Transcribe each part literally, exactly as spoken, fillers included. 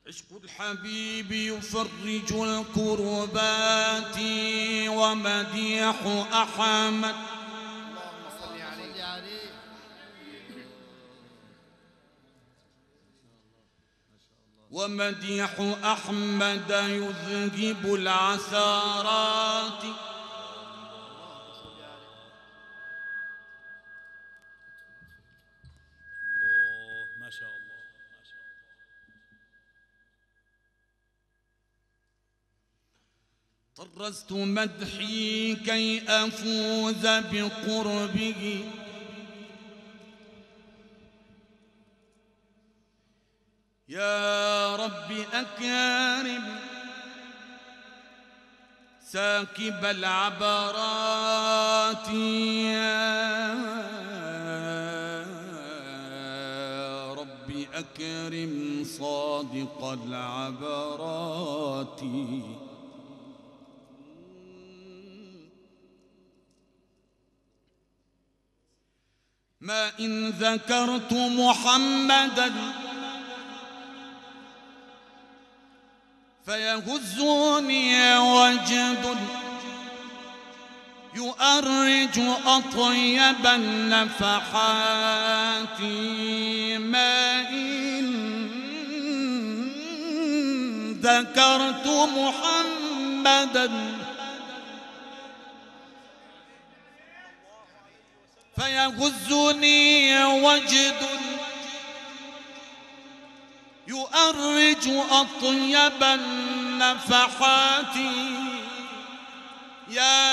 عشق الحبيب يفرج الكربات ومديح أحمد اللهم صل عليه ومديح أحمد يذهب العثرات طرزت مدحي كي أفوز بقربه يا رب أكرم ساكب العبرات يا رب أكرم صادق العبرات ما إن ذكرت محمدًا فيهزني وجد يؤرج أطيب النفحات ما إن ذكرت محمدًا فيهزني وجد يؤرج أطيب النفحات يا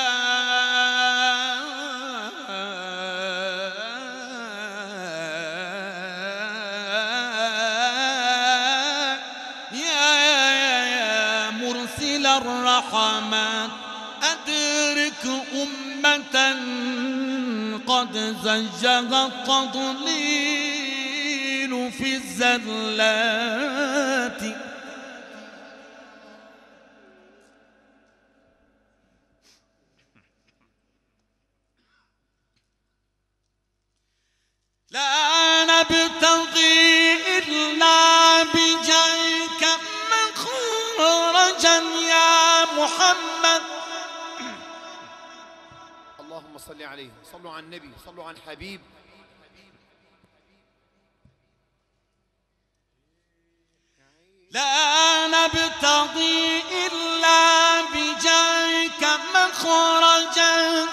يا مرسل الرحمات أدرك أمة قد زجها التضليل في الزلات لا نبتغي إلا بجاهك مخرجا يا محمد. اللهم صل عليه. صلوا على النبي، صلوا على الحبيب. لا نبتغي إلا بجاهك مخرجا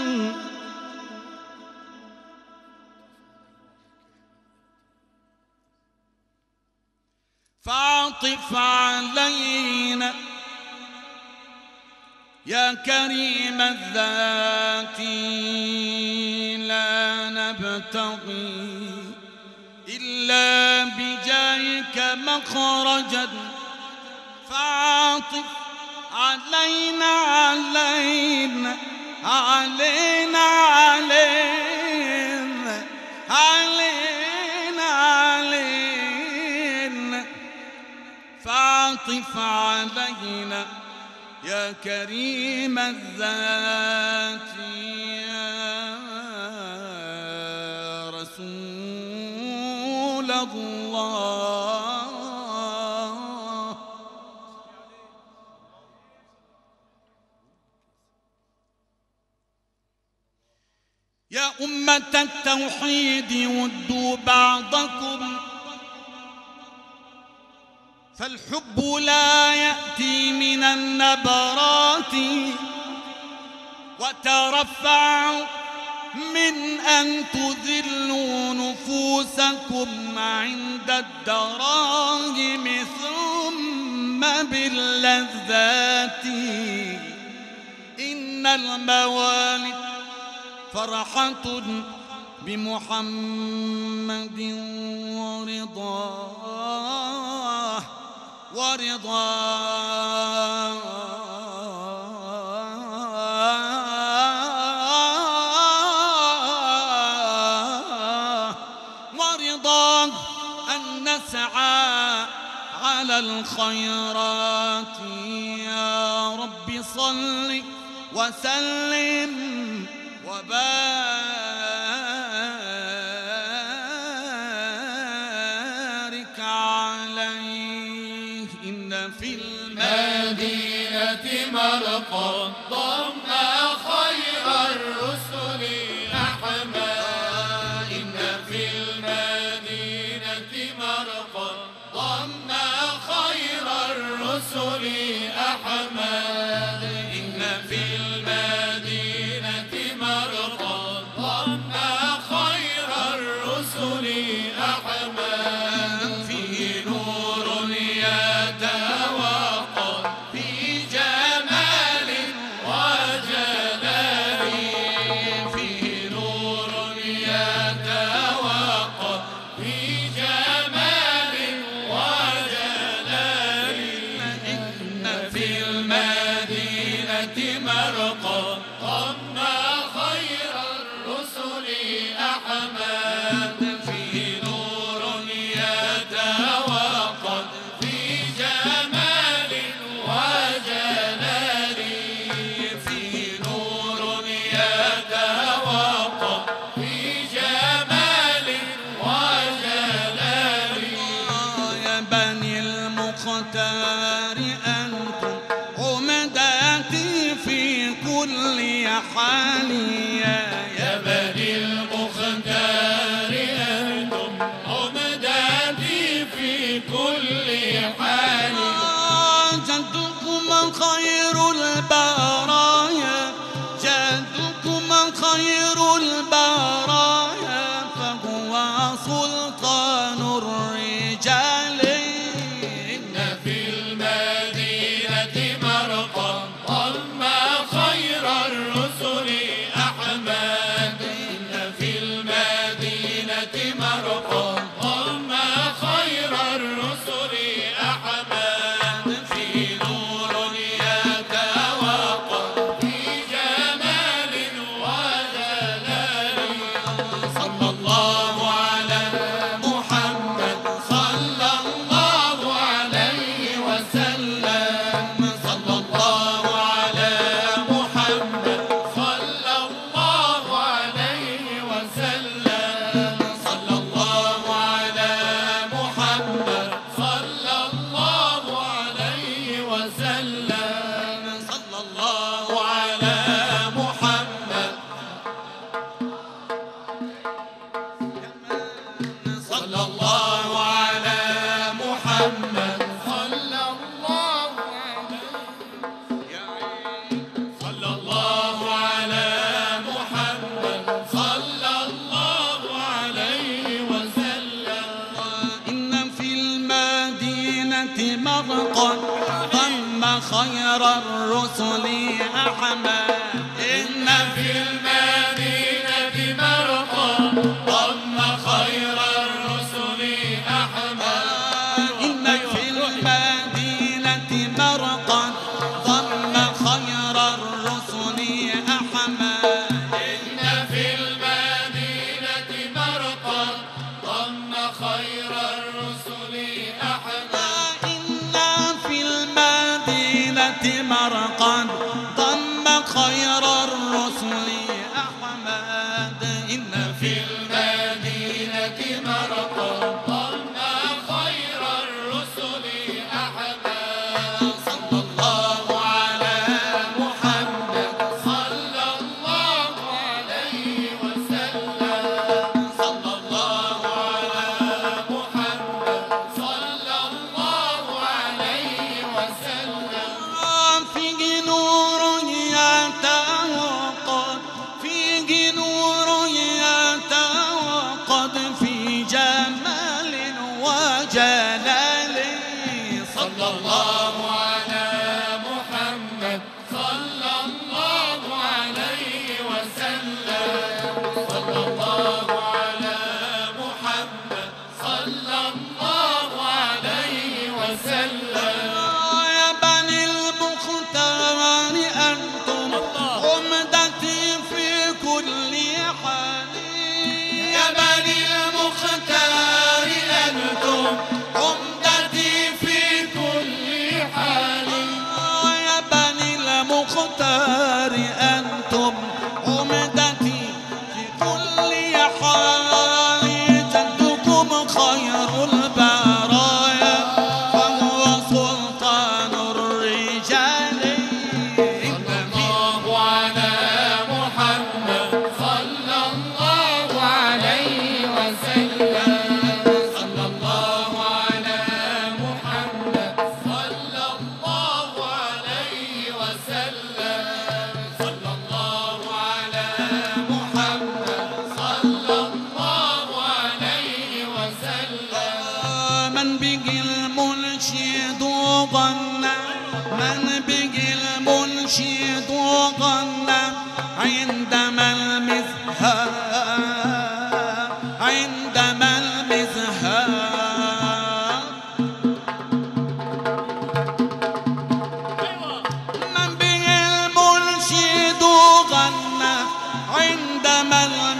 فاعطف علينا يا كريم الذات. لا نبتغي إلا بجاهك مخرجا فاعطف علينا علينا علينا علينا علينا علينا فاعطف علينا يا كريم الذات يا رسول الله. يا أمة التوحيد ودوا بعضكم فالحب لا يأتي من النبرات وترفعوا من أن تذلوا نفوسكم عند الدراهم ثم باللذات. إن الموالد فرحة بمحمد ورضاه ورضاه ورضاه أن نسعى على الخيرات. يا رب صل وسلم وبارك عليه في المدينة مرقا ضم خير الرسل أحمد. إن في المدينة مرقا ضم خير الرسل أحمد. إن في المدينة مرقا ضم خير الرسل أحمد. فيه نور يتوقد في جمال وجلال. فيه نور يتوقد في جمال وجلال. إن في المدينة مرقا ضم خير الرسل أحمد. فيه نور يتوقد في جمال وجلال. فيه نور يتوقد في جمال وجلال. يا بني المختار أنتم عمداتي في كل حال. يا بني المختار أنتم عمداتي في كل حال. جدكم خير البرايا، جدكم خير البرايا، فهو سلطان الرجال. إن في المدينة مرقا ضم خير الرسل أحمد. إن في المدينة مرقا ضم خير الرسل أحمد. في نور يتوقد في جمال وجلال. صلى الله على محمد صلى الله عليه وسلم. صلى الله على محمد صلى الله عليه وسلم. صلى الله على محمد صلى الله عليه وسلم. صلى الله على محمد صلى الله على محمد صلى الله صلى الله على محمد صلى الله عليه وسلم. إن في المدينة مرقا ضم خير الرسل أحمد. إن في المدينة مرقا ضم خير الرسل أحمد. إن في المدينة مرقا ضم خير الرسل أحمد. إن في المدينة مرقا ضم خير الرسل أحمد. إن في المدينة مرقا ضم خير الرسل أحمد. إن في المدينة مرقا ضم خير الرسل أحمد. صلى الله على محمد صلى الله عليه وسلم. صلى الله على محمد صلى الله عليه وسلم. فيه نور يتوقد، فيه نور يتوقد في جمال وجلال. صلى الله على محمد صلى الله عليه وسلم. صلى الله على محمد صلى الله عليه وسلم. يا بني المختار أنتم عمدتي في كل حال. يا بني المختار أنتم عمدتي في كل حال. يا بني المختار أنتم عمدتي في كل حال. جدكم خير البرايا، فهو سلطان وسلم صلى الله على محمد صلى الله عليه وسلم صلى الله على محمد صلى الله عليه وسلم من به المنشد غنى من به المنشد غنى عندما المزهار عندما المزهار من به المنشد غنى عندما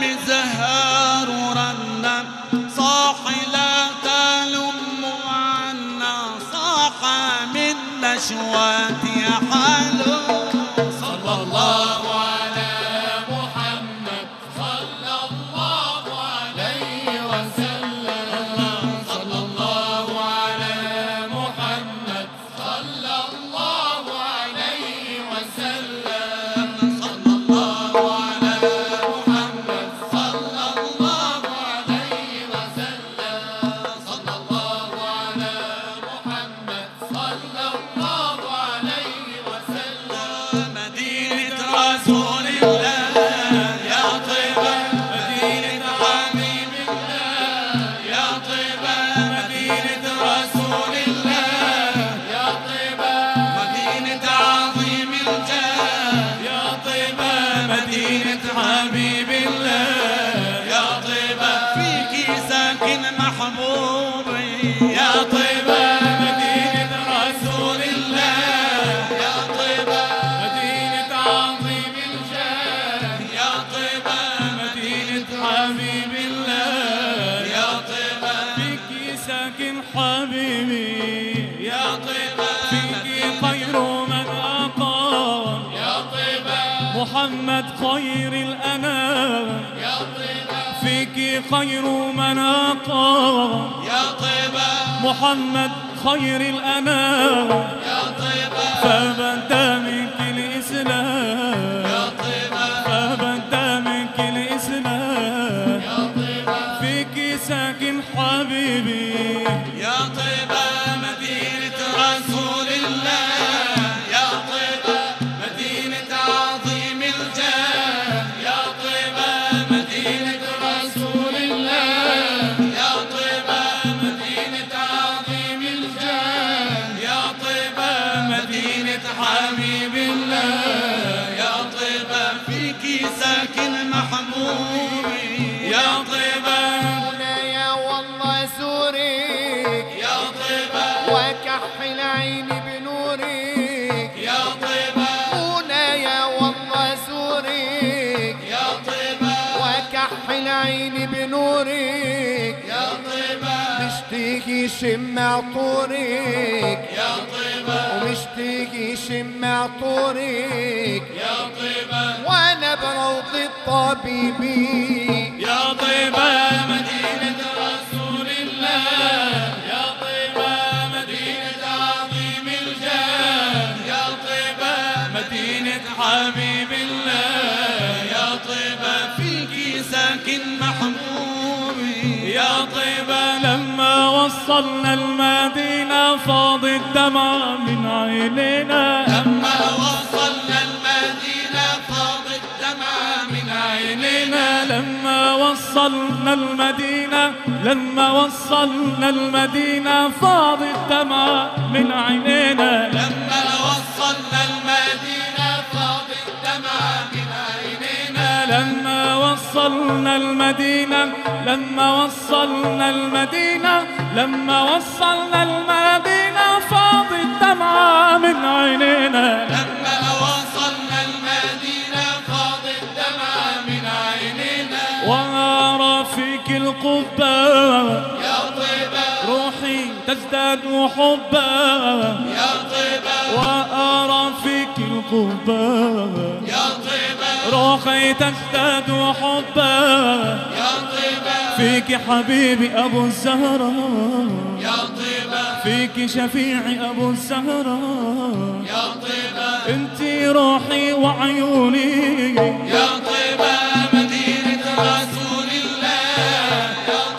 المزهار رنى صاح لا تلم عنا صاح من نشواتي حلو صلى الله على محمد صلى الله عليه وسلم صلى الله على محمد صلى الله عليه وسلم صلى الله على محمد صلى الله عليه وسلم صلى الله على محمد صلى الله عليه وسلم مدينة رسول الله يا طيبة مدينة حبيب الله يا طيبة مدينة رسول الله يا طيبة مدينة عظيم الجاه يا طيبة مدينة حبيب الله يا طيبة فيك ساكن محبوبي يا طيبة مدينة رسول الله يا طيبة مدينة عظيم الجاه يا طيبة مدينة حبيب الله يا طيبة فيك ساكن حبيبي يا طيبة فيك خير من أقام يا طيبة محمد خير الأنام يا طيبة فيك خير من أقام يا طيبة محمد خير الأنام يا طيبة فبدا منك الإسلام يا طيبة فبدا منك الإسلام يا طيبة فيك ساكن حبيبي يا طيبة مدينة رسول الله يا طيبة مدينة عظيم الجاه يا طيبة مدينة رسول الله يا طيبة مدينة عظيم الجاه يا طيبة مدينة حبيب الله يا طيبة فيك ساكن محبوبي يا طيبة يا والله زورك يا طيبة وكحل عيني بنورك يا طيبة هنا يا والله زورك يا طيبة وكحل عيني بنورك يا طيبة مشتاقي شم عطورك يا طيبة ومشتاقي شم عطورك يا طيبة وانا بروض الطبيبي يا طيبة مدينة رسول الله يا طيبة مدينة عظيم الجاه يا طيبة مدينة حبيب الله يا طيبة فيك ساكن محبوبي يا طيبة لما وصلنا المدينة فاض الدمع من عينينا لما وصلنا المدينة فاض الدمع من عينينا لما وصلنا المدينة لما وصلنا المدينة فاض الدمع من عينينا لما وصلنا المدينة فاض الدمع من عينينا لما وصلنا المدينة لما وصلنا المدينة لما وصلنا المدينة فاض الدمع من عينينا لما وصلنا المدينة فاض الدمع من عينينا وأرى فيك القبة يا طيبة روحي تزداد حبا يا طيبة وأرى فيك القبة يا طيبة روحي تزداد حبا يا طيبة فيك حبيبي أبو الزهراء يا طيبة فيك شفيعي أبو الزهراء يا طيبة انتي روحي وعيوني يا طيبة مدينة رسول الله يا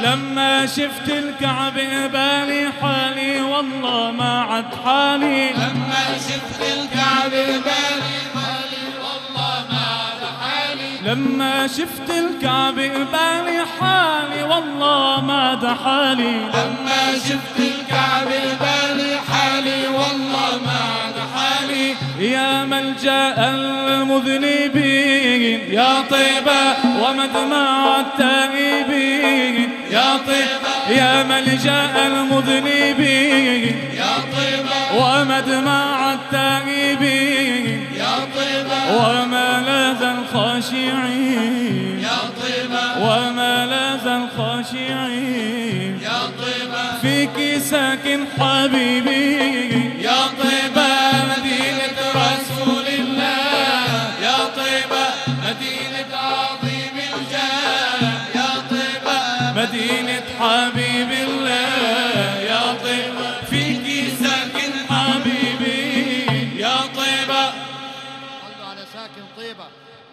لما شفت الكعبة بالي حالي والله ما عد حالي. لما شفت الكعبة بالي حالي والله ما عد حالي. لما شفت الكعبة بالي حالي والله ما عد حالي. لما شفت الكعبة بالي حالي والله ما عد حالي. يا ملجأ المذنبين يا طيبة ومدمع التائبين يا طيبة. يا ملجأ المذنبين يا طيبة ومدمع التائبين يا طيبة. وملاذ الخاشعين يا طيبة وملاذ الخاشعين يا طيبة. فيك ساكن حبيبي يا طيبة مدينة رسول الله. يا طيبة مدينة عظيم الجاه. يا طيبة مدينة حبيب الله يا طيبة فيك ساكن حبيبي يا طيبة. صلوا على ساكن طيبة.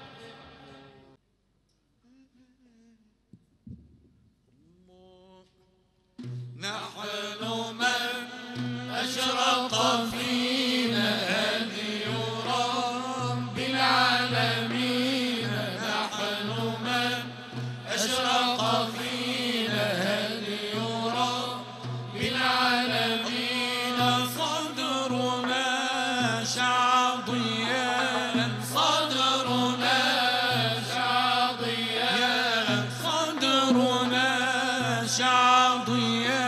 نحن من أشرق فينا هدي رب العالمين. نحن من أشرق فينا هدي رب العالمين. صدرنا شعضيا صدرنا شعضيا صدرنا شعضيا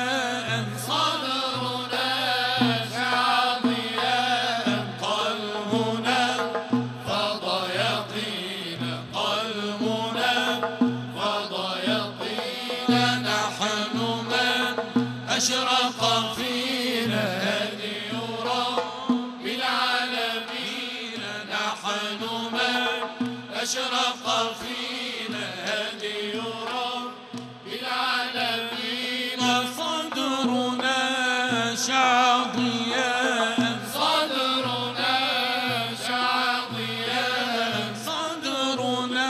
صدرنا شعضيا. قلبنا فض يقينا قلبنا فض يقينا. نحن من أشرق فينا هدي رب العالمين. نحن من أشرق فينا هدي رب العالمين. صدرنا شعضيا صدرنا شعضيا صدرنا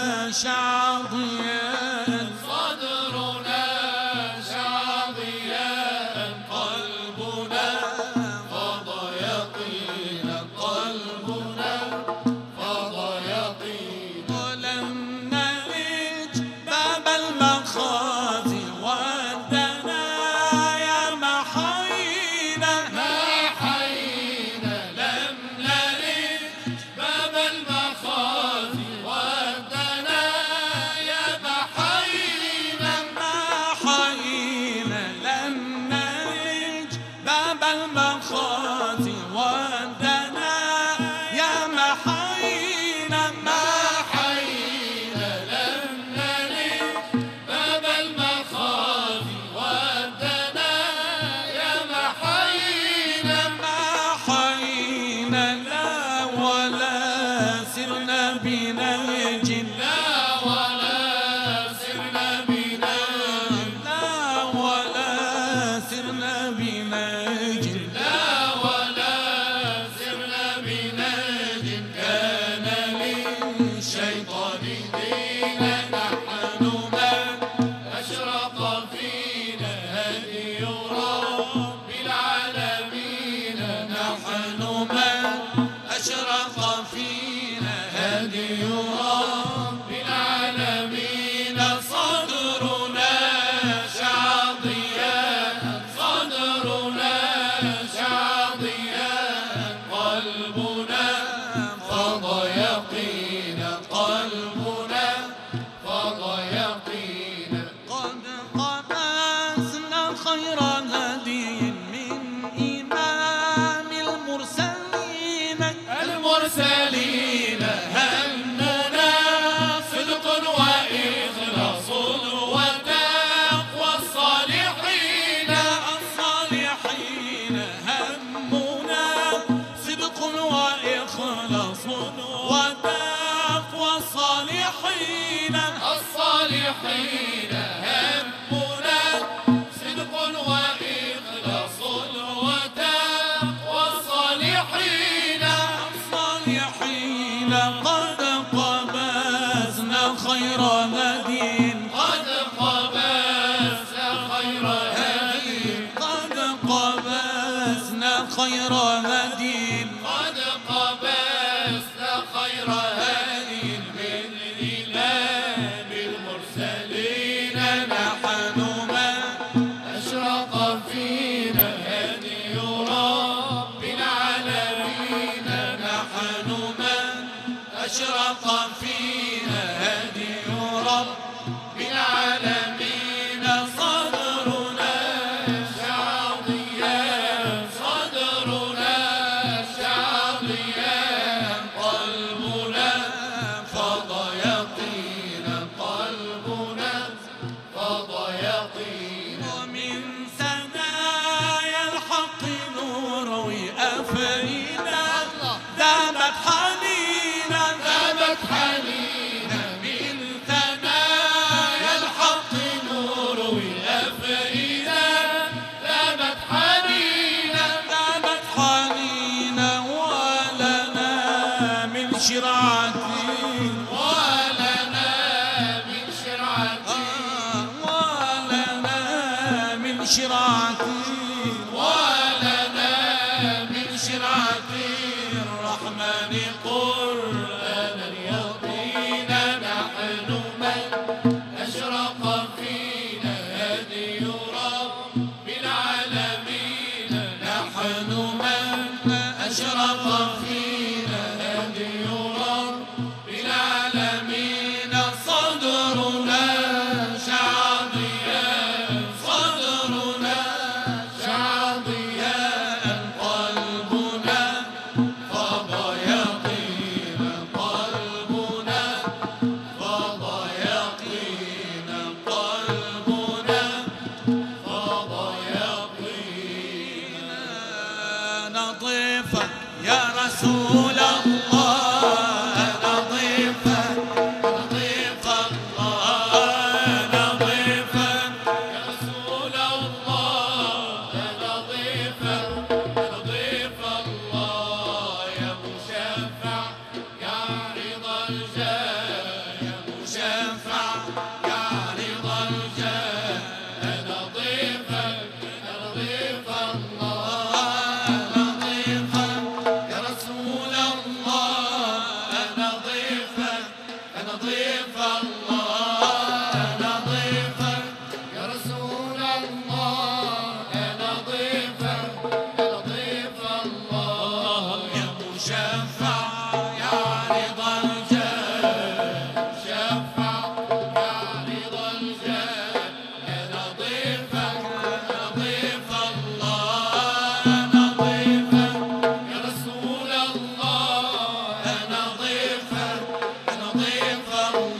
شعضيا صدرنا شعضيا. قلبنا فض يقينا قلبنا فض يقينا. ولم نلج باب المخازي والدنايا ما حيينا ما حيينا. لم نلج باب المخازي والدنايا ما حيينا ما حيينا. لم نلج باب المخازي والدنايا ما حيينا ما حيينا. لم نلج باب المخازي والدنايا ما حيينا ما حيينا. لا ولا سرنا بنهج لا ولا سرنا بنهج لا ولا سرنا بنهج لا ولا سرنا بنهج. كان للشيطان دينا. نحن من أشرق فينا هدي رب العالمين. نحن من أشرق فينا هدي رب العالمين. صدرنا شعضيا صدرنا شعضيا. قلبنا فض يقينا قلبنا فض يقينا. قد قبسنا خير هدي خير هدي قد قبست خير هدي من إمام المرسلين نحن من أشرق فينا هدي رب العالمين نحن من أشرق فينا هدي رب العالمين صدرنا شعبيا صدرنا شعبيا قلبنا فض يقينا قلبنا فض يقينا ومن ثنايا الحق نور أفينا ذابت حنينا ذابت حنينا من ثنايا الحق نور أفئدة ذابت حنينا ذابت حنينا ولنا من شرعتي ولنا من شرعتي ولنا من شرعتي ولنا من شرعتي الرحمن قرآنا يقينا نحن من أشرق فينا هدي رب العالمين نحن من أشرق فينا هدي رب العالمين صدرنا شعبيا صدرنا شعبيا قلبنا فض يقينا قلبنا فض يقينا قلبنا فض يقينا نضيفا يا رسول الله نضيفا نضيف الله نضيفا يا رسول الله نظيفا نظيف الله يا مشفع يا رضا الجاه يا مشفع يا رضا الجاه نظيفا نظيف الله نضيفا يا رسول الله نظيفا نظيف الله نظيفا يا رسول الله نظيفا نظيف الله يا مشفع يا رضا الجاه شفع يا رضا الجاه نظيفا نظيف الله نظيفا يا رسول الله نظيفا نظيف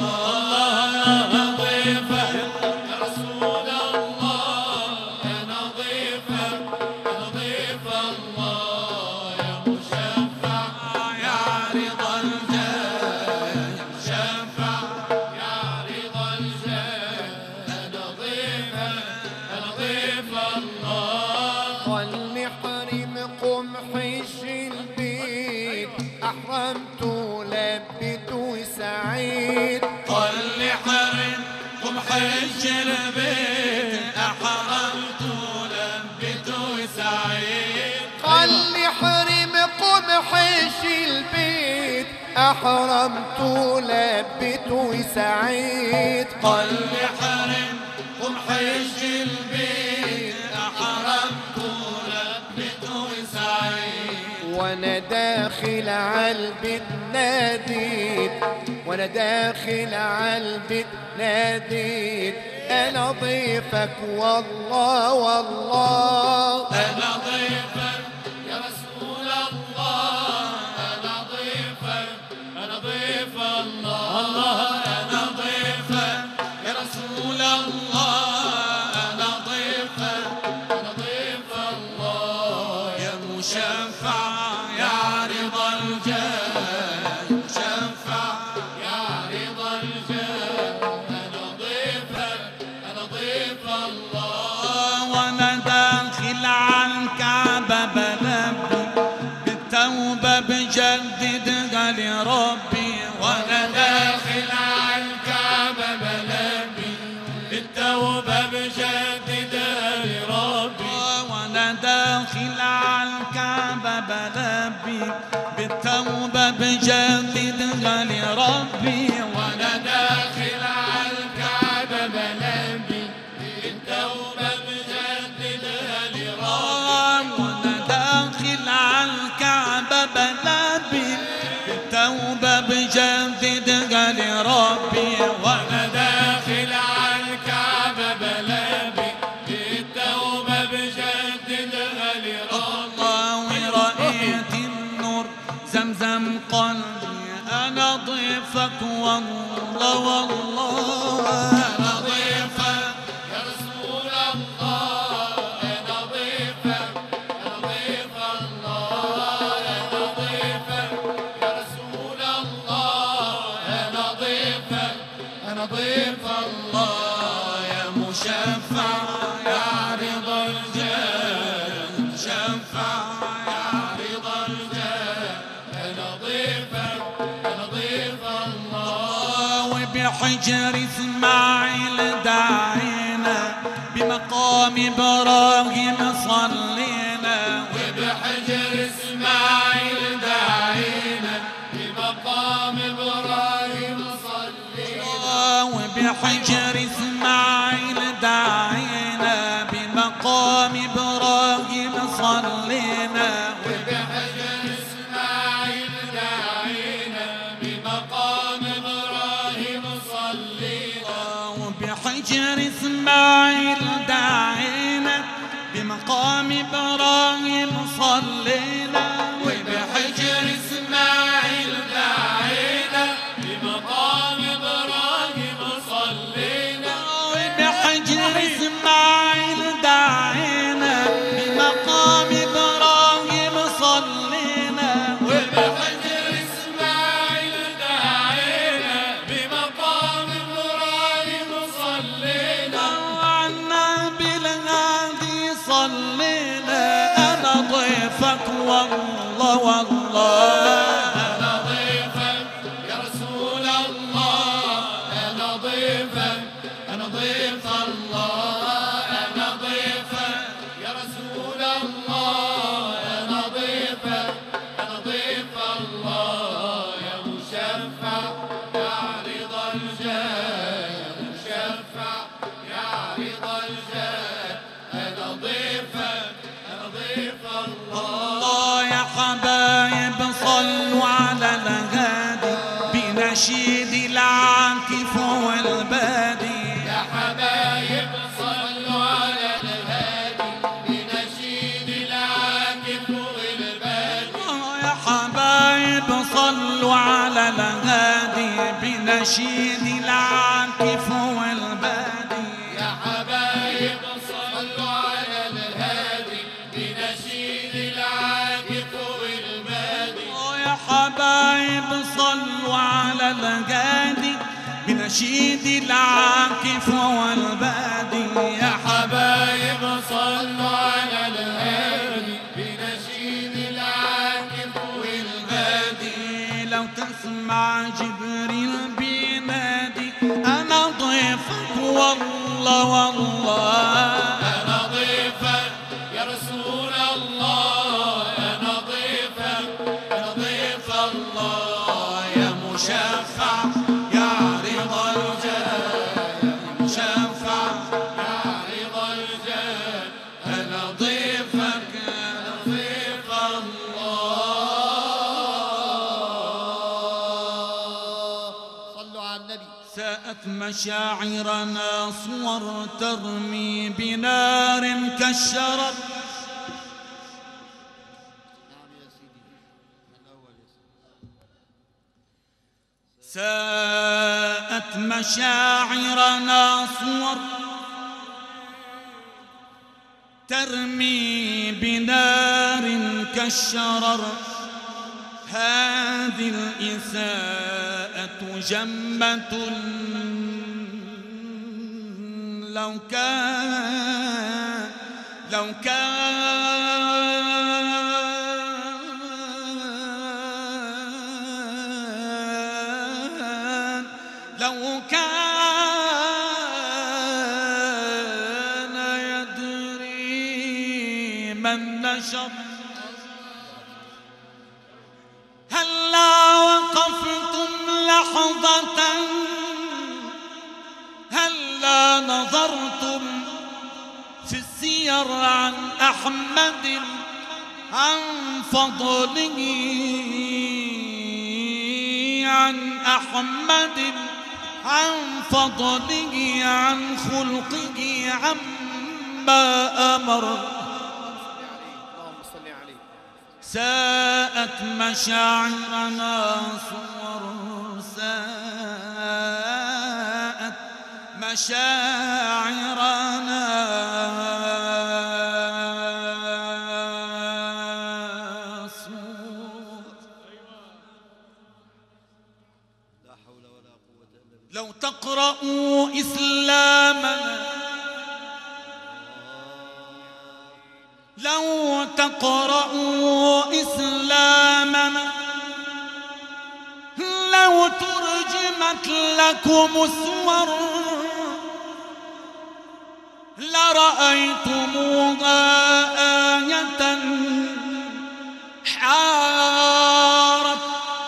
الله نظيفا يا رسول الله نظيفا نظيف الله يا مشفع يا رضا الجاه شفع يا رضا الجاه نظيفا نظيف الله خل حرم قمحش البيت أحرمت لبت وسعيد قل حرم قم حج البيت أحرمت لبت وسعيد خل حرم قمحش البيت أحرمت لبت وسعيد قل حرم قم حج البيت أحرمت لبت وسعيد وانا داخل عالبيت ناديت وانا داخل عالبيت ناديت انا ضيفك والله والله أنا ضيفك يا رسول الله أنا ضيفك أنا ضيف الله الله أنا ضيفك يا رسول الله أنا ضيفك أنا ضيف الله يا مشفع يا رضا الجاه مشفع يا رضا الجاه أنا ضيفك أنا ضيف الله وانا داخل عالكعبة بلبي بالتوبة بجددها لربي. وانا داخل على الكعبة بلبي بالتوبة بجددها لربي. وانا داخل على الكعبة بلبي بالتوبة بجددها لربي. وانا داخل على الكعبة بلبي بالتوبة بجددها لربي. ورأيت النور زمزم قلبي أنا ضيفك والله والله أنا ضيفك يا رسول الله. أنا ضيفك أنا ضيف الله. أنا ضيفك يا رسول الله. أنا ضيفك أنا ضيف الله يا مشفع يا رضا الجاه. مشفع يا رضا الجاه. أنا ضيفك أنا ضيف الله. وبحجر إسماعيل دعينا بمقام إبراهيم صلينا. وبحجر إسماعيل دعينا بمقام إبراهيم صلينا. وبحجر إسماعيل دعينا بمقام إبراهيم صلينا. وبحجر إسماعيل دعينا بمقام إبراهيم صلينا. وبحجر إسماعيل دعينا بمقام إبراهيم صلينا. وبحجر إسماعيل دعينا بمقام إبراهيم صلينا. وبحجر إسماعيل دعينا بمقام إبراهيم صلينا. وبحجر إسماعيل دعينا بمقام إبراهيم صلينا. وعنا بالهادي صلينا. أنا ضيفك والله والله. أنا ضيفك يا رسول الله. أنا ضيفك أنا ضيف الله. أنا ضيفك يا رسول الله. أنا ضيفك أنا ضيف الله يا مشفع يا رضا الجاه. يا مشفع يا رضا الجاه. أنا ضيفك أنا ضيف الله. الله يا حبايب صلوا على الهادي بنشيد العاكف والبادي. يا حبايب صلوا على الهادي بنشيد العاكف والبادي. يا حبايب صلوا على الهادي بنشيد العاكف والبادي. يا حبايب صلوا على الهادي بنشيد العاكف والبادي. يا حبايب صلوا على الهادي بنشيد العاكف والبادي. يا حبايب صلوا على الهادي بنشيد العاكف والبادي. لو تسمع جبريل بينادي أنا ضيفك والله والله. أنا ضيفك يا رسول الله. أنا ضيفك أنا ضيف الله يا مشفع يا رضا الجاه. يا مشفع يا رضا الجاه. أنا ضيفك أنا ضيف الله. صلوا على النبي. ساءت مشاعرنا صور ترمي بنار كالشرر. نعم يا سيدي الأول يا سيدي. ساءت مشاعرنا صور ترمي بنار كالشرر. هذه الإساءة جمة لو كان لو كان لو كان يدري من نشر في السير عن أحمد عن فضله، عن أحمد عن فضله، عن خلقه، عما أمر. اللهم صل عليه. ساءت مشاعرنا صور، ساءت مشاعرنا صور. لو تقرأوا إسلامنا، لو تقرأوا إسلامنا، لو ترجمت لكم السور لرأيتموها آية حارت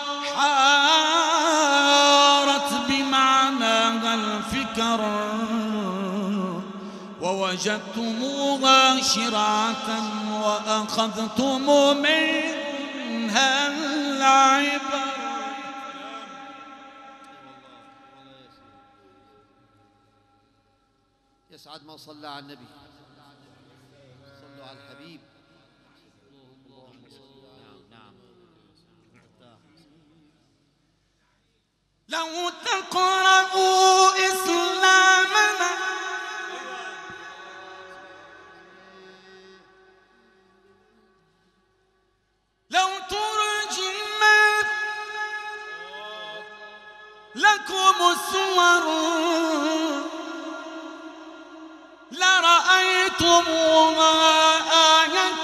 حارت بمعناها الفكر، ووجدتموها شرعة وأخذتم منها العبر. يسعد من صلى على النبي. صلوا على الحبيب. اللهم صل على. نعم لو تقرأوا إسلامنا، لو ترجمت لكم السور لرأيتموها آية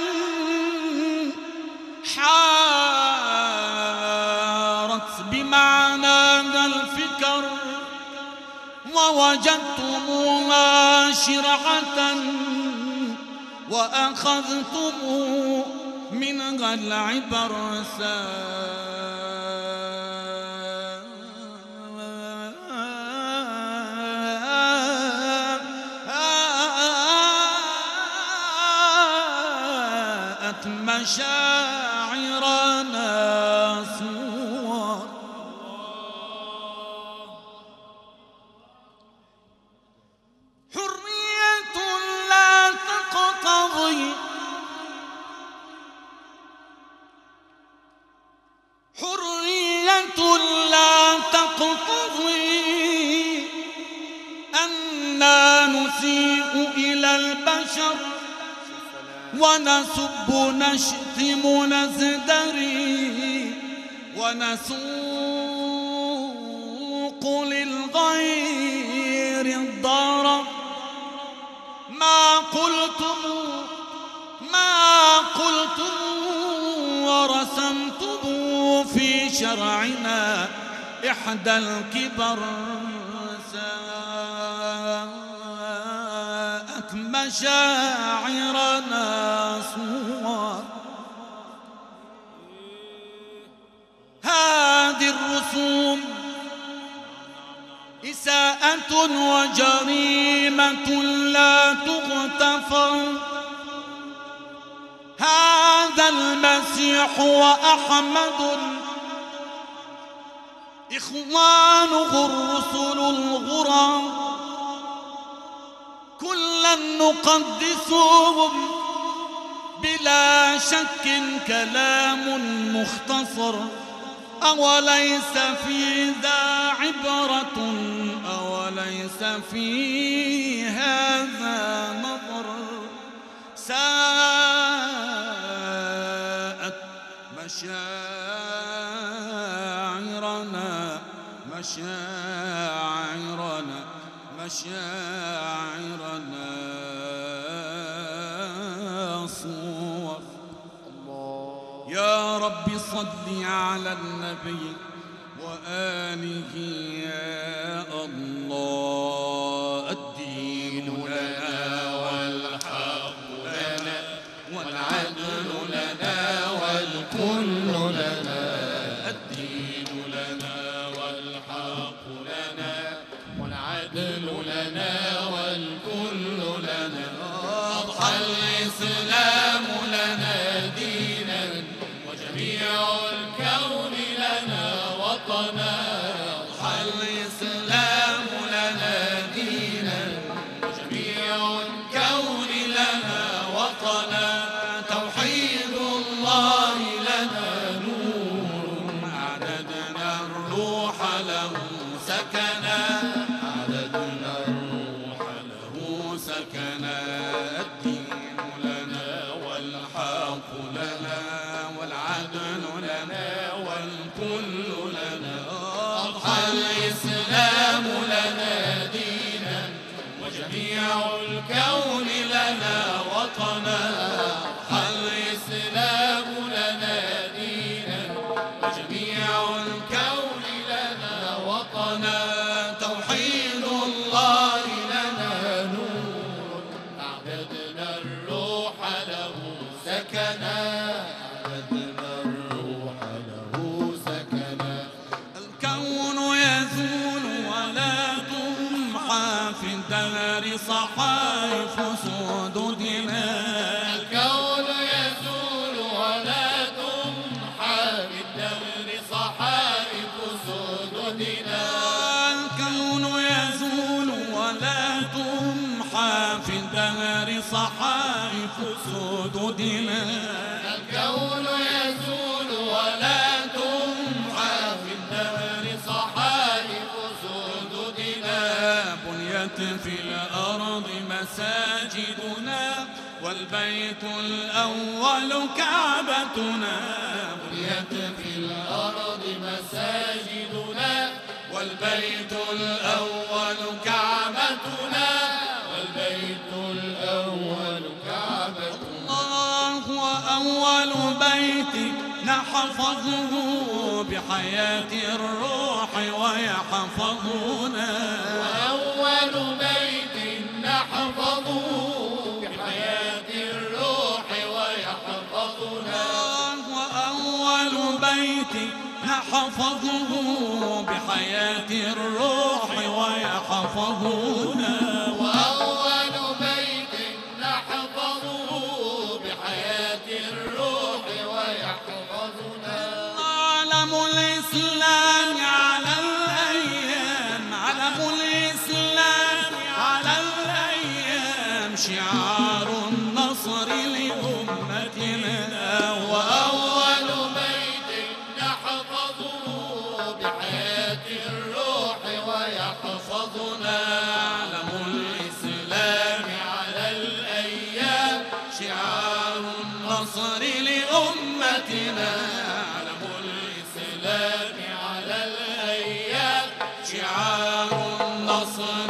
حارت بمعناها الفكر، ووجدتموها شرعة وأخذتم منها العبر. ساءت مشاعرنا صور. حرية لا تقتضي، حرية لا تقتضي أننا نسيء إلى البشر ونسب نشتم نزدري ونسوق للغير الضرر. ما قلتم ما قلتم ورسمتم في شرعنا إحدى الكبر. ساءت مشاعرنا صور. هذه الرسوم إساءة وجريمة لا تغتفر. هذا المسيح وأحمد إخوانه الرسل الغرى، كلا نقدسهم بلا شك كلام مختصر. أوليس في ذا عبرة، أوليس في هذا نظر. ساءت مشاعرنا مشاعرنا مشاعرنا صور. يا رب صل على النبي وآله يا الله. الدين لنا والحق لنا والعدل لنا والكل لنا. الدين لنا والحق لنا والعدل لنا والكل لنا. أضحى الإسلام لنا دينا وجميع الكون لنا وطنا. أضحى الإسلام لنا دينا وجميع الكون لنا وطنا. توحيد الله لنا نور أعددنا الروح له سكنا. أعددنا الروح له سكنا. الدين لنا والحق لنا والعدل لنا والكل لنا. أضحى الإسلام لنا دينا وجميع الكون لنا وطنا. أضحى الإسلام لنا دينا وجميع الكون لنا وطنا. توحيد الله لنا نور أعددنا الروح له سكنا. أعددنا الروح له سكنا. الكون يزول ولا تمحى في الدهر صحائف سدودنا. الكون يزول ولا تمحى في الدهر صحائف سدودنا. الكون يزول ولا تمحى في الدهر صحائف سدودنا. الكون يزول ولا تمحى في الدهر صحائف سدودنا. بنيت في الأرض مساجدنا والبيت الأول كعبتنا. بنيت في الأرض مساجدنا والبيت الأول كعبتنا. والبيت الأول كعبتنا. الله أول بيت نحفظه بحياة الروح ويحفظنا. وأول بيت نحفظه بحياة الروح ويحفظنا. وأول بيت نحفظه بحياة الروح ويحفظنا. وأول بيت نحفظه بحياة الروح ويحفظنا. علم الإسلام على الأيام. علم الإسلام على الأيام شعار النصر لأمتنا. وأول بيت نحفظه بحياة الروح ويحفظنا. علم الإسلام على الأيام شعار النصر لأمتنا. علم الإسلام على الأيام شعار النصر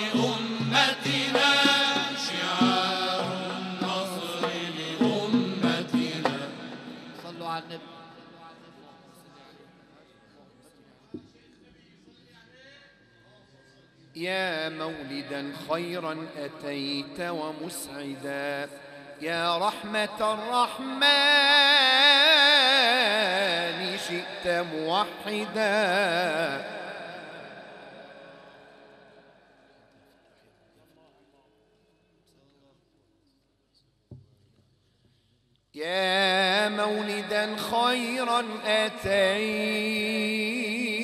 لأمتنا. شعار النصر لأمتنا. صلوا على النبي. يا مولدا خيرا أتيت ومسعدا. يا رحمة الرحمن شئت موحدا. يا مولدا خيرا أتيت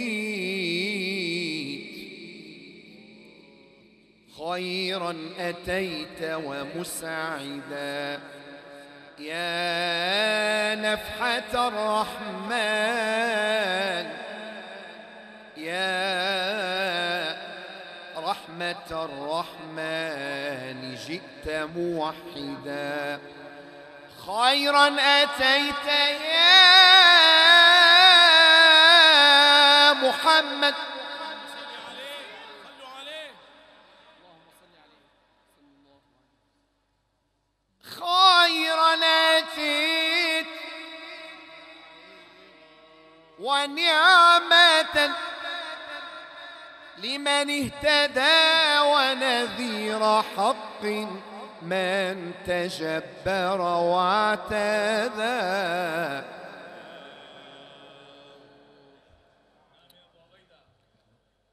خيرا أتيت ومسعدا. يا نفحة الرحمن يا رحمة الرحمن جئت موحدا. خيرا أتيت يا محمد. خيرا أتيت ونعمة لمن اهتدى ونذير حق من تجبر واعتدى.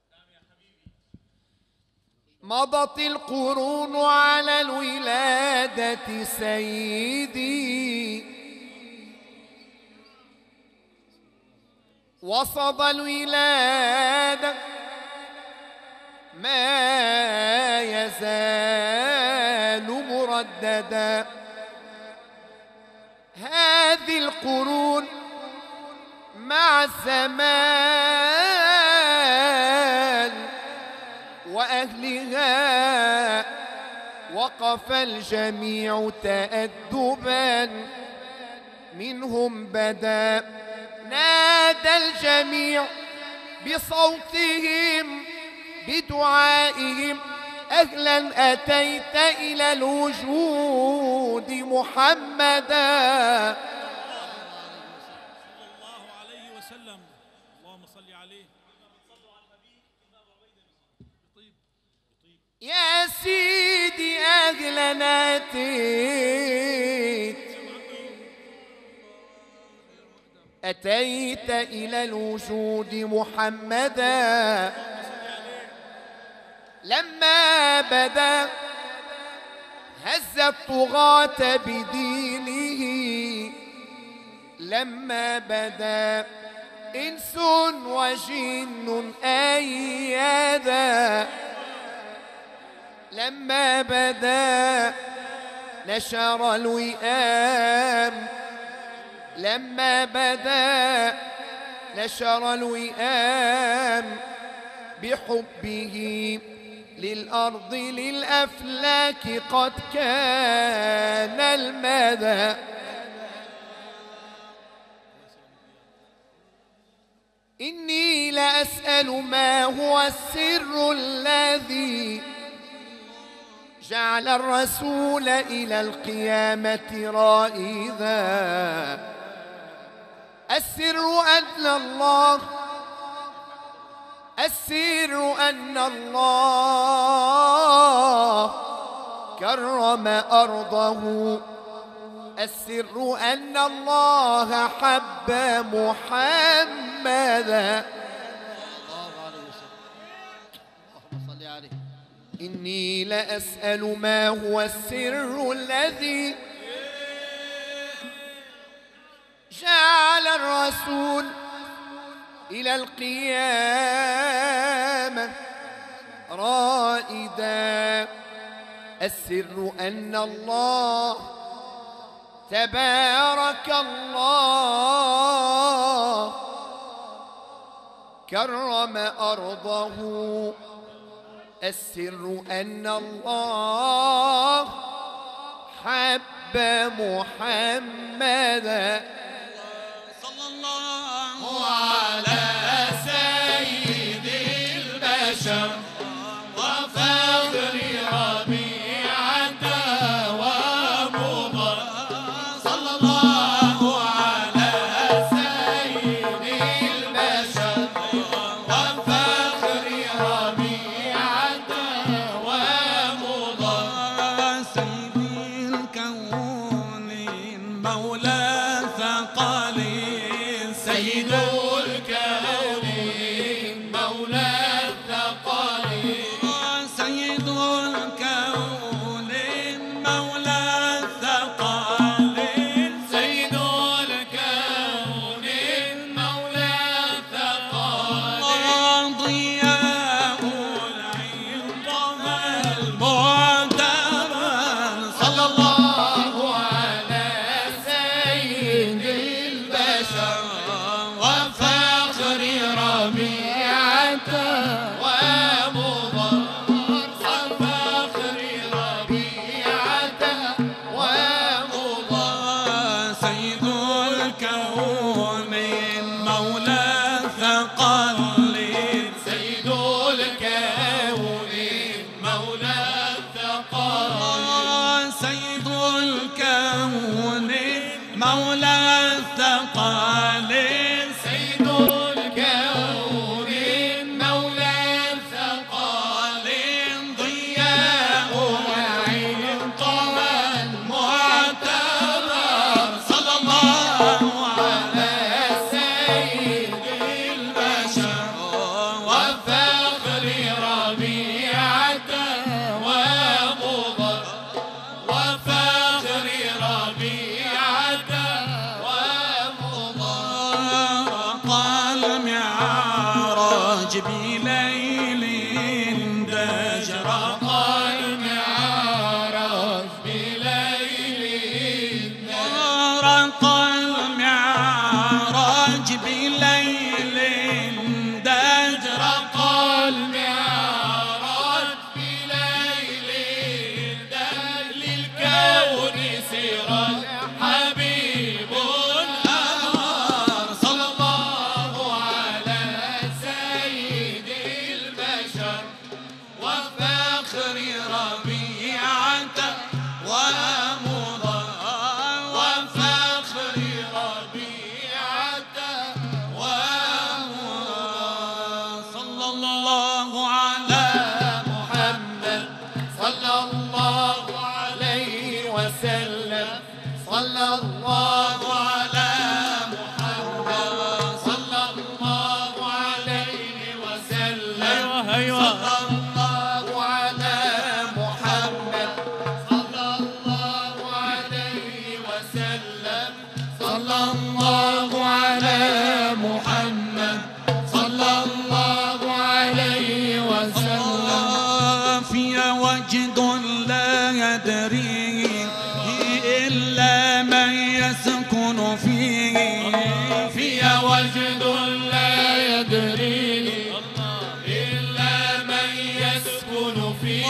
مضت القرون على الولاد ولادة سيدي وصد الولادة ما يزال مرددا. هذه القرون مع الزمان وأهلها وقف الجميع تأدبا منهم بدا. نادى الجميع بصوتهم بدعائهم أهلا أتيت إلى الوجود محمدا. صلى الله عليه وسلم. اللهم صل عليه. يا سيدي أهلا أتيت أتيت إلى الوجود محمدا. لما بدا هز الطغاة بدينه لما بدا إنس وجن أيدا. لما بدا نشر الوئام لما بدا نشر الوئام بحبه للأرض للأفلاك قد كان المدى. إني لأسأل ما هو السر الذي جعل الرسول إلى القيامة رائدا. السر أن الله السر أن الله كرم أرضه. السر أن الله حب محمدا. اللهم صل عليه. إني لأسأل ما هو السر الذي جعل الرسول إلى القيامة رائدا. السر أن الله تبارك الله كرم أرضه. السر أن الله حب محمدا. صلى الله على سيد البشر وفخر ربيعة ومضر. صلى الله على سيد البشر وفخر ربيعة ومضر. سيد الكون مولى ثقلين. سيد الكون مولى الثقلين. سيد الكون مولى الثقلين. سيد الكون مولى الثقلين. ضياء العين طه المعتبر. صلى الله على سيد البشر وفخر ربيعة ومضر. فخر ربيعة ومضر. سيد الكون مولى الثقلين. سيد الكون مولى الثقلين. سيد وسلم صلى الله على محمد صلى الله عليه وسلم أيوة أيوة صلى الله على محمد صلى الله عليه وسلم صلى الله على محمد صلى الله عليه وسلم في وجد لا يدريه إلا من يسكن فيه في وجد لا يدريه إلا من يسكن فيه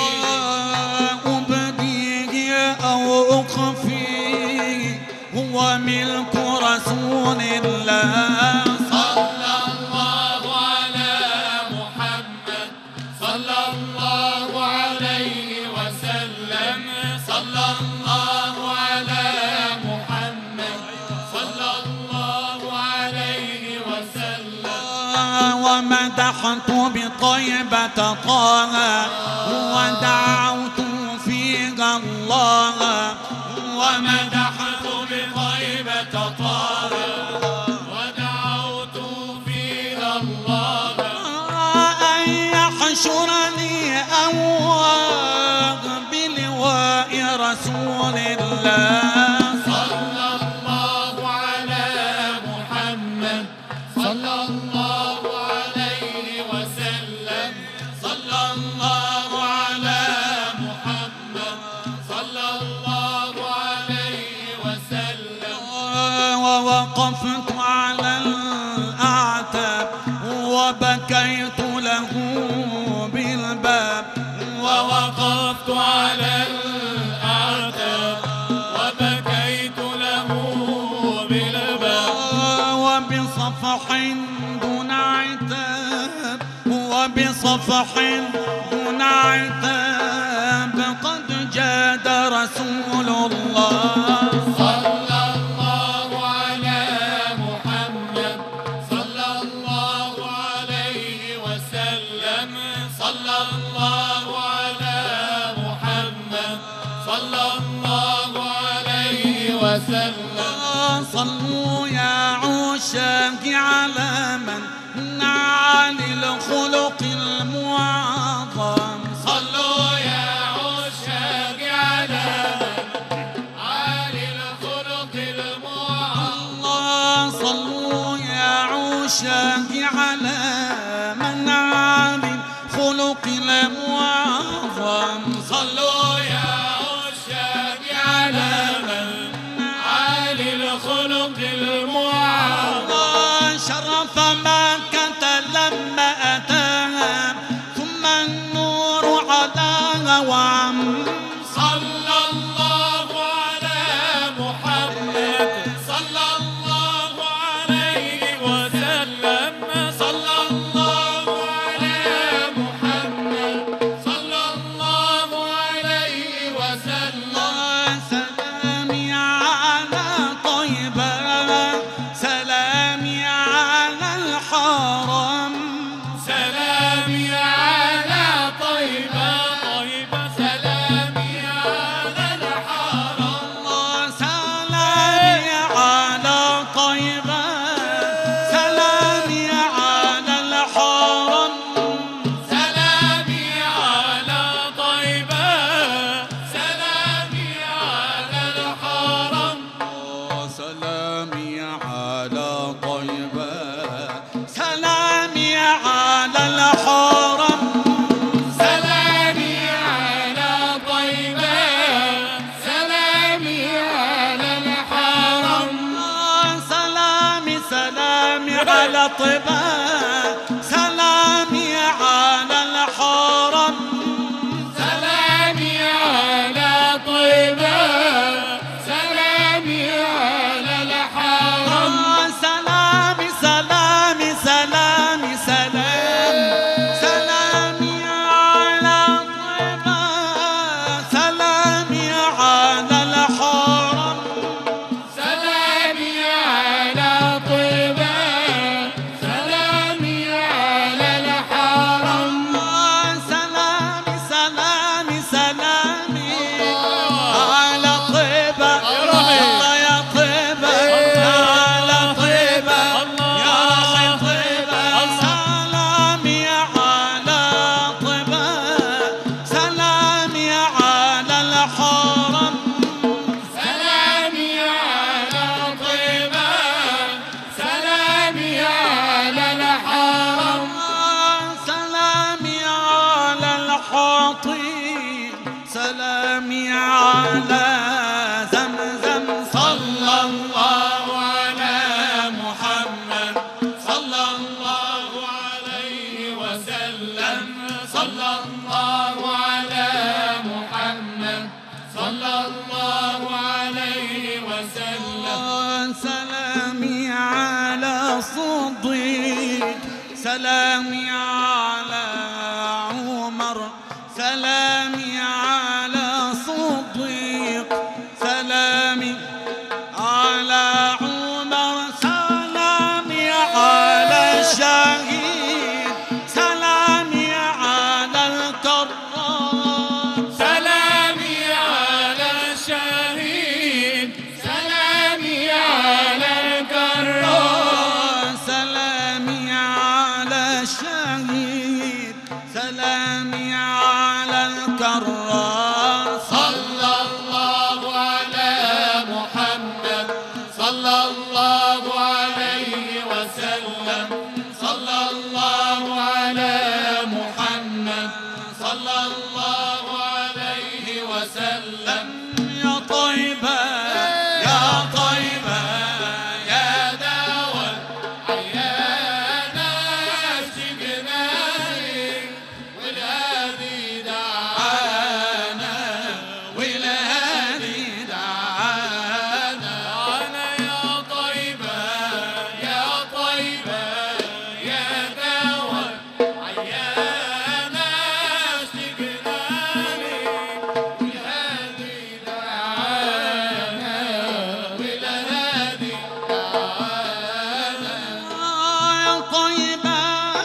أبديه أو أخفيه هو ملك رسول الله صلى الله على محمد صلى الله عليه وسلم صلى الله على محمد صلى الله عليه وسلم ومدحت بطيبة طه ودعوت فيها الله ومدحت بطيبة طه ودعوت فيها الله أن يحشرني أواه بلواء رسول الله صلى الله على محمد صلى الله عليه وسلم صلى الله على محمد صلى الله عليه وسلم ووقفت على الأعتاب وبكيت له بالباب ووقفت على الأعتاب وبكيت له بالباب وبصفح دون عتاب وبصفح دون عتاب قد جاد رسول الله صلى الله على محمد صلى الله عليه وسلم صلى الله على محمد صلى الله عليه وسلم صلوا يا عشاق على من نعى للخلق المعظم صلوا يا عشاق على عالي الخلق المعظم الله صلوا يا عشاق على من عالي الخلق المعظم صلوا يا عشاق على من عالي الخلق المعظم الله شرف مكة لما أتاها ثم النور علاها وعم صلى الله على محمد صلى الله عليه وسلم صلى الله على محمد صلى الله عليه وسلم سلامي على طيبة سلامي على الحرم سلامي على طيبة طيبة سلامي على الحرم الله سلامي على طيبة سلامي على الحرم سلامي على طيبة سلامي على الحرم سلامي على طيبة سلامي على الحرم سلامي على طيبة سلامي على الحرم سلامي سلامي على طيبة سلامي على الحرم سلامي على طيبة سلامي على الحرم سلامي سلامي سلامي سلام سلامي على طيبة سلامي على الحرم سلامي على طيبة سلامي على زمزم صلى الله على محمد صلى الله عليه وسلم صلى الله على محمد صلى الله عليه وسلم سلامي على صديق سلامي على عمر سلامي على صديق سلامي على عمر سلامي على الشهيد سلامي على الكرار سلامي على الشهيد سلامي على الكرار سلامي على الشهيد سلامي على الكرار صلى الله على محمد صلى الله عليه وسلم صلى الله على محمد صلى الله عليه وسلم يا طيبة يا طيبة يا داوى عيانا اشتقنا لك والهادي دعانا والهادي دعانا أنا يا طيبة يا طيبة يا داوى عيانا اشتقنا لك والهادي دعانا والهادي دعانا يا طيبة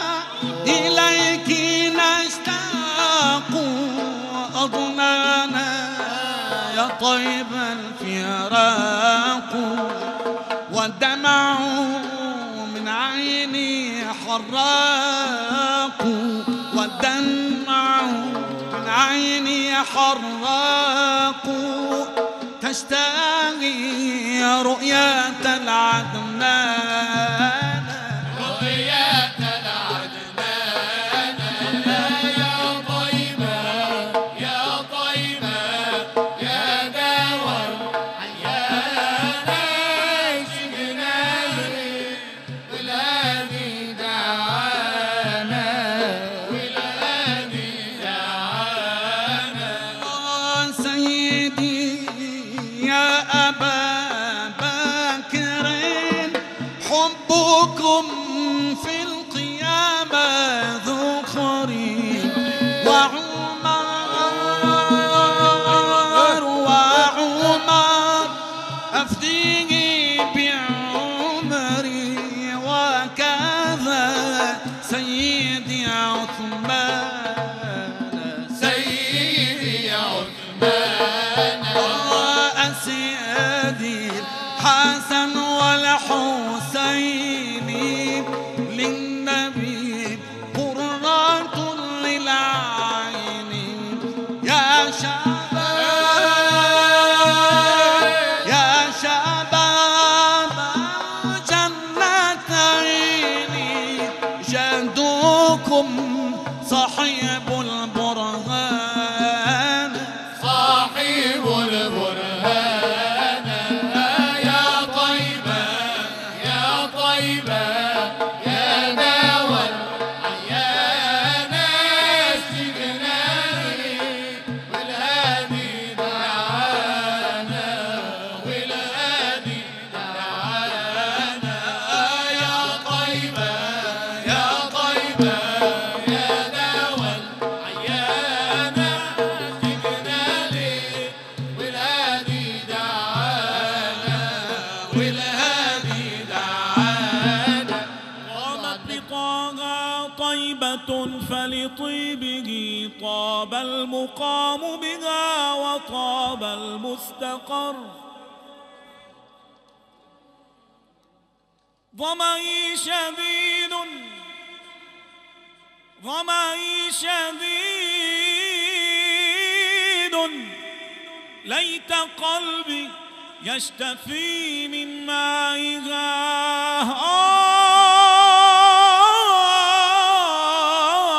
إليك نشتاق أضنانا يا طيبة الفراق والدمع من عيني حراق والدمع من عيني حراق تشتهي رؤية العدنان رؤية العدنان يا طيبة يا طيبة يا داوى عيانا اشتقنا لك والهادي دعانا والهادي دعانا سيدي يا أبا بكر حبكم في القيامة ذخري وعمر وعمر أفديه بعمري وكذا سيدي عثمان سيدي عثمان أسيدي الحسن والحسين للنبي قرة للعين يا شباب يا شباب جنتين جدكم صاحب البرهان صاحب البرهان يا طيبة يا طيبة يا داوى عيانا اشتقنا لك والهادي دعانا والهادي دعانا يا طيبة يا طيبة يا داوى عيانا اشتقنا لك والهادي دعانا والهادي دعانا قامت بطه طيبة فلطيبه طاب المقام بها وطاب المستقر ظمئي شديد ظمئي شديد ليت قلبي يشتفي من مائها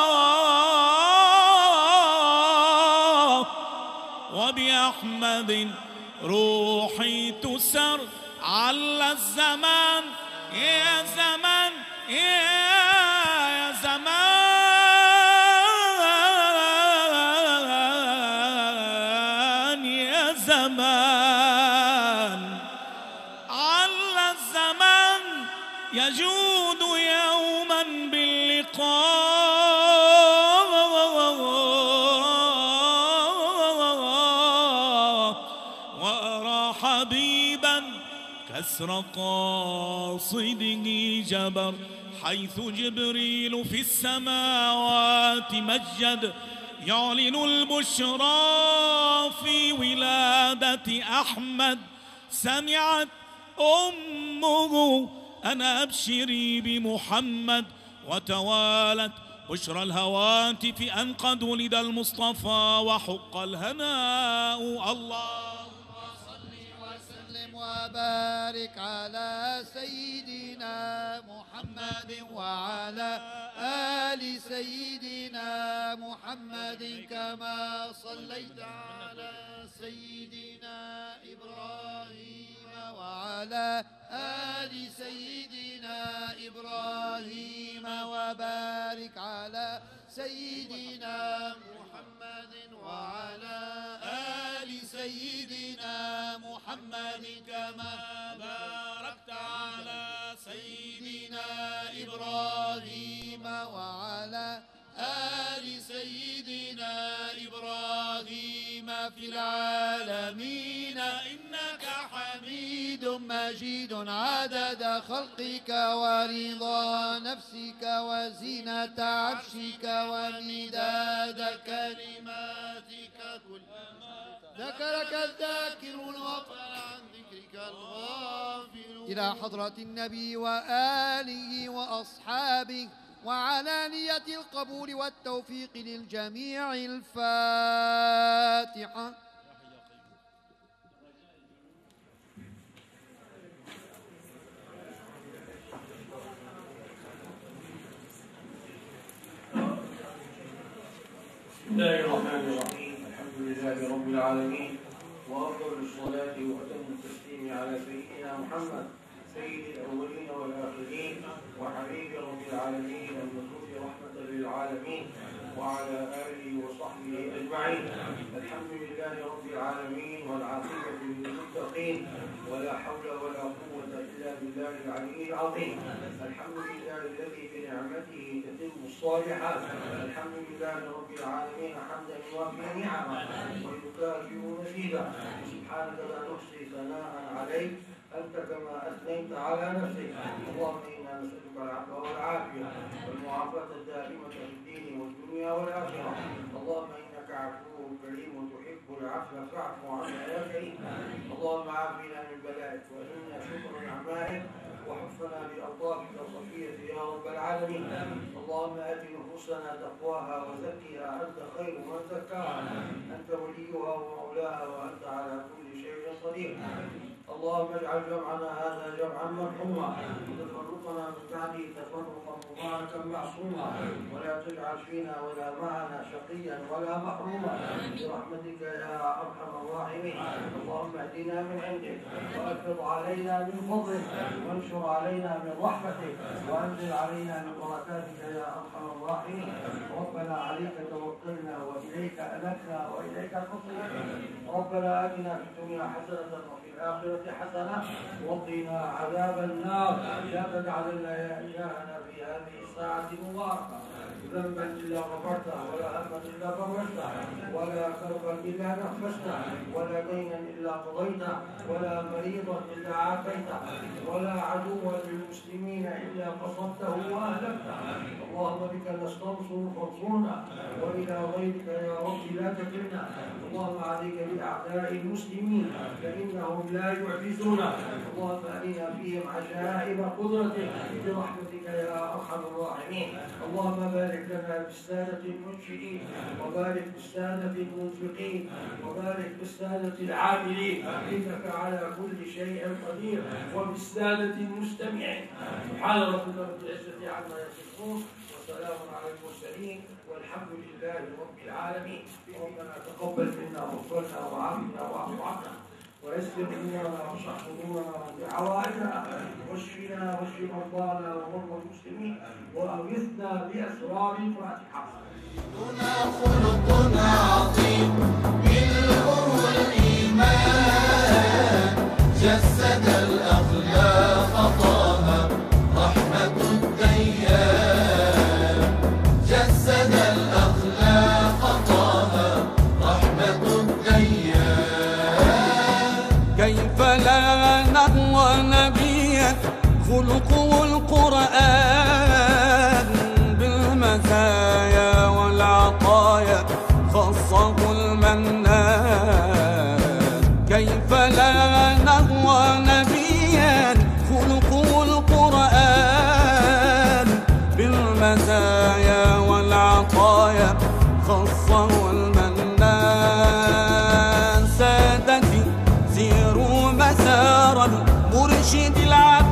وبأحمد روحي تسر على الزمان يا زمان يا زمان يا زمان على الزمان يجود يوما باللقاء وأرى حبيبا كسر قاصده جبر حيث جبريل في السماوات مجد يعلن البشرى في ولادة أحمد سمعت أمه أنا أبشري بمحمد وتوالت بشرى الهواتف أن قد ولد المصطفى وحق الهناء. الله وبارك على سيدنا محمد وعلى آل سيدنا محمد كما صليت على سيدنا إبراهيم وعلى آل سيدنا إبراهيم وبارك على سيدنا محمد وعلى آل سيدنا محمد كما باركت على سيدنا إبراهيم وعلى آل سيدنا إبراهيم في العالمين إنك حميد مجيد عدد خلقك ورضا نفسك وزينة عرشك ومداد كلماتك كلما ذكرك الذاكرون وغفل عن ذكرك الغافلون. إلى حضرة النبي وآله وأصحابه وعلى نية القبول والتوفيق للجميع. الفاتحة. بسم الله الرحمن الرحيم. الحمد لله رب العالمين وأفضل الصلاة وأتم التسليم على سيدنا محمد سيد الأولين والآخرين وحبيب رب العالمين المبعوث رحمة للعالمين وعلى آله وصحبه أجمعين. الحمد لله رب العالمين والعاقبة للمتقين ولا حول ولا قوة إلا بالله العلي العظيم. الحمد لله الذي بنعمته تتم الصالحات. الحمد لله رب العالمين حمدا يوافي نعمه ويكافئ مزيدا. سبحانك لا نحصي ثناء عليك أنت كما أثنيت على نفسك. اللهم إنا نسألك العفو والعافية والمعافاة الدائمة في الدين والدنيا والآخرة. اللهم إنك عفو كريم تحب العفو فاعف عنا يا كريم. اللهم عافنا من بلائك وإنا شكر نعمائك وحفنا بألطافك الصفية يا رب العالمين. اللهم آت نفوسنا تقواها وزكها أنت خير من زكاها أنت وليها ومولاها وأنت على كل شيء قدير. اللهم اجعل جمعنا هذا جمعا مرحوما وتفرقنا من بعده تفرقا مباركا معصوما ولا تجعل فينا ولا معنا شقيا ولا محروما برحمتك يا ارحم الراحمين. اللهم اهدنا من عندك وافض علينا من فضلك وانشر علينا من رحمتك وانزل علينا من بركاتك يا ارحم الراحمين. ربنا عليك توكلنا واليك انبنا واليك المصير. ربنا اتنا في الدنيا حسنه وفي الآخرة حسنة وقنا عذاب النار. لا تجعل لنا يا إلهنا في هذه الساعة مباركة ذنبا إلا غفرته ولا هما إلا فرجته ولا كربا إلا نفسته ولا دينا إلا قضيته ولا مريضا إلا عافيته ولا عدوا للمسلمين إلا قصدته وأهلكته. اللهم بك نستنصر فانصرنا وإلى غيرك يا رب لا تكلنا. اللهم عليك بأعداء المسلمين فإنهم لا يعجزون. اللهم أرنا فيهم عجائب قدرتك برحمتك يا أرحم الراحمين. اللهم بارك لنا بالسادة المنشئين وبارك بالسادة المنفقين وبارك بالسادة العاملين إنك على كل شيء قدير وبالسادة المستمعين. سبحان ربك رب العزة عما يصفون وسلام على المرسلين والحمد لله رب العالمين. ربنا تقبل منا واغفر لنا وعافنا واعف عنا ويسر امورنا وصح امورنا بعوائدنا واشفنا واشف مرضانا ومرضى المسلمين واغثنا باسرار الفاتحه. خلقنا عظيم بالأمر الإيمان جسد الأخلاق طه رحمة الديان جسد الأخلاق طه رحمة الديان. كيف لا نهوى نبيا خلقه القرآن بالمزايا والعطايا خصه المنان. كيف لا نهوى نبيا خلقه القرآن بالمزايا والعطايا خصه المنان. سادتي سيروا مسار المرشد العالم